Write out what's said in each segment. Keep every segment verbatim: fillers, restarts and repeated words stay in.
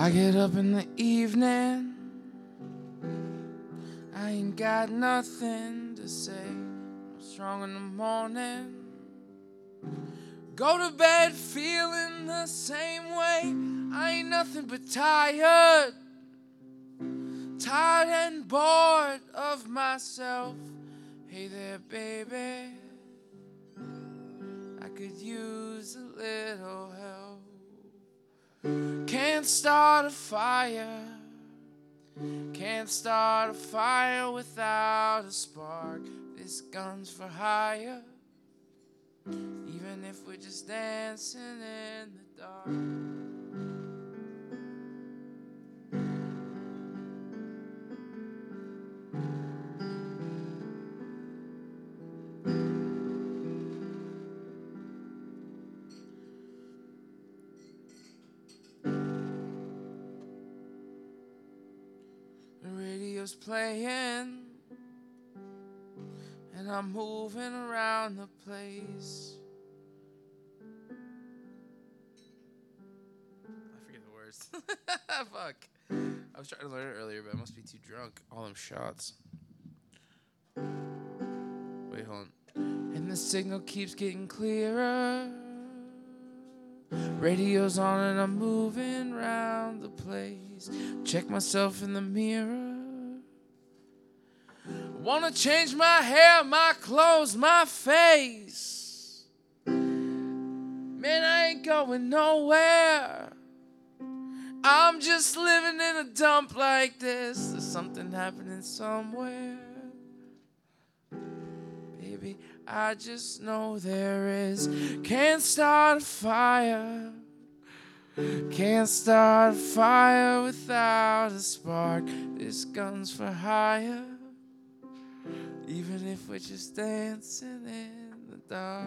I get up in the evening, I ain't got nothing to say. I'm strong in the morning, go to bed feeling the same way. I ain't nothing but tired, tired and bored of myself. Hey there, baby, I could use a little help. Can't start a fire, can't start a fire without a spark. This gun's for hire, even if we're just dancing in the dark. The radio's playing, and I'm moving around the place. I forget the words. Fuck. I was trying to learn it earlier, but I must be too drunk. All them shots. Wait, hold on. And the signal keeps getting clearer. Radio's on and I'm moving around the place. Check myself in the mirror. Wanna change my hair, my clothes, my face. Man, I ain't going nowhere. I'm just living in a dump like this. There's something happening somewhere. Baby, I just know there is. Can't start a fire, can't start a fire without a spark. This gun's for hire, even if we're just dancing in the dark.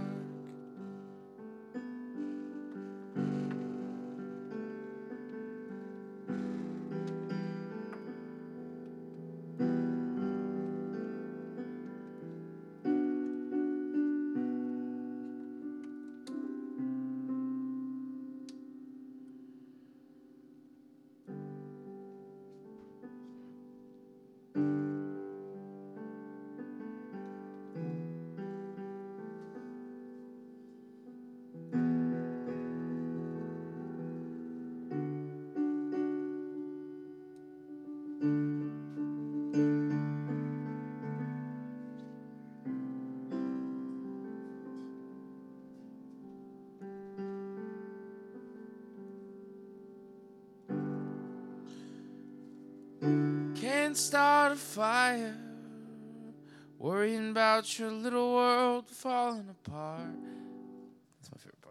Can't start a fire, worrying about your little world falling apart. That's my favorite